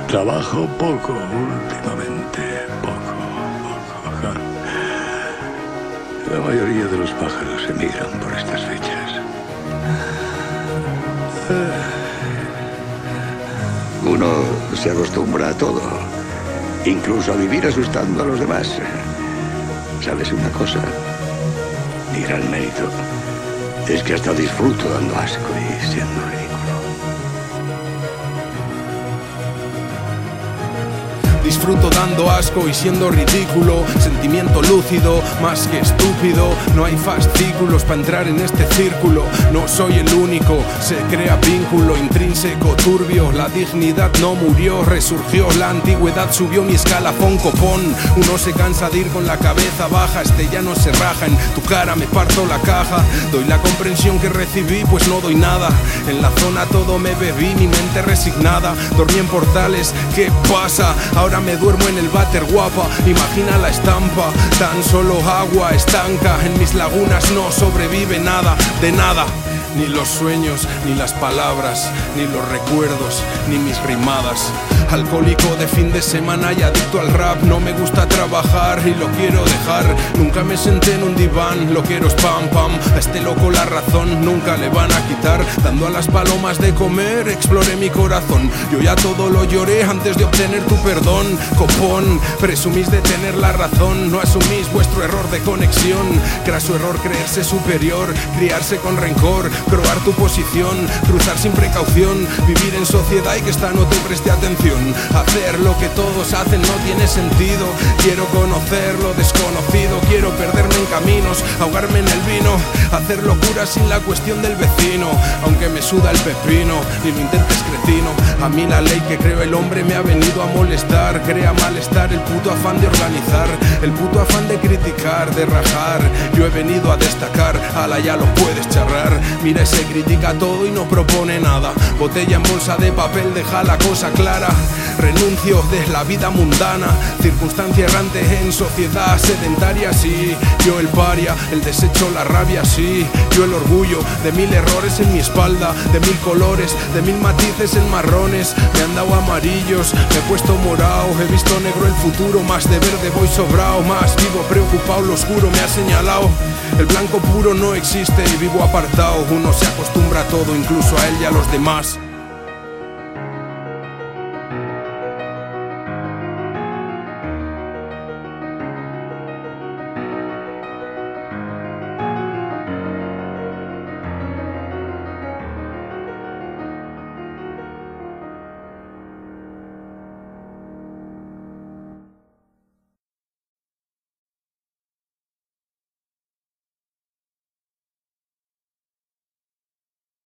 Trabajo poco últimamente, poco. La mayoría de los pájaros emigran por estas fechas. Uno se acostumbra a todo, incluso a vivir asustando a los demás. ¿Sabes una cosa? Mi gran mérito es que hasta disfruto dando asco y siendo ridículo. Disfruto dando asco y siendo ridículo. Sentimiento lúcido, más que estúpido. No hay fascículos para entrar en este círculo. No soy el único, se crea vínculo intrínseco, turbio. La dignidad no murió, resurgió. La antigüedad subió mi escalafón copón. Uno se cansa de ir con la cabeza baja. Este ya no se raja, en tu cara me parto la caja. Doy la comprensión que recibí, pues no doy nada. En la zona todo me bebí, mi mente resignada. Dormí en portales, ¿qué pasa? Ahora me duermo en el váter, guapa, imagina la estampa. Tan solo agua estanca, en mis lagunas no sobrevive nada, de nada. Ni los sueños, ni las palabras, ni los recuerdos, ni mis rimadas. Alcohólico de fin de semana y adicto al rap. No me gusta trabajar y lo quiero dejar. Nunca me senté en un diván, lo quiero es pam pam. A este loco la razón nunca le van a quitar. Dando a las palomas de comer, exploré mi corazón. Yo ya todo lo lloré antes de obtener tu perdón. Copón, presumís de tener la razón. No asumís vuestro error de conexión. Craso error creerse superior, criarse con rencor, probar tu posición, cruzar sin precaución, vivir en sociedad y que esta no te preste atención. Hacer lo que todos hacen no tiene sentido. Quiero conocer lo desconocido, quiero perderme en caminos, ahogarme en el vino, hacer locura sin la cuestión del vecino. Aunque me suda el pepino y lo intentes cretino, a mí la ley que creo el hombre me ha venido a molestar. Crea malestar el puto afán de organizar, el puto afán de criticar, de rajar. Yo he venido a destacar, ala ya lo puedes charrar. Mira, se critica todo y no propone nada. Botella en bolsa de papel deja la cosa clara. Renuncio de la vida mundana, circunstancia errante en sociedad sedentaria, sí. Yo el paria, el desecho, la rabia, sí. Yo el orgullo de 1000 errores en mi espalda, de 1000 colores, de 1000 matices en marrones. Me han dado amarillos, me he puesto morado, he visto negro el futuro, más de verde voy sobrado. Más vivo preocupado, lo oscuro me ha señalado. El blanco puro no existe y vivo apartado. Uno se acostumbra a todo, incluso a él y a los demás.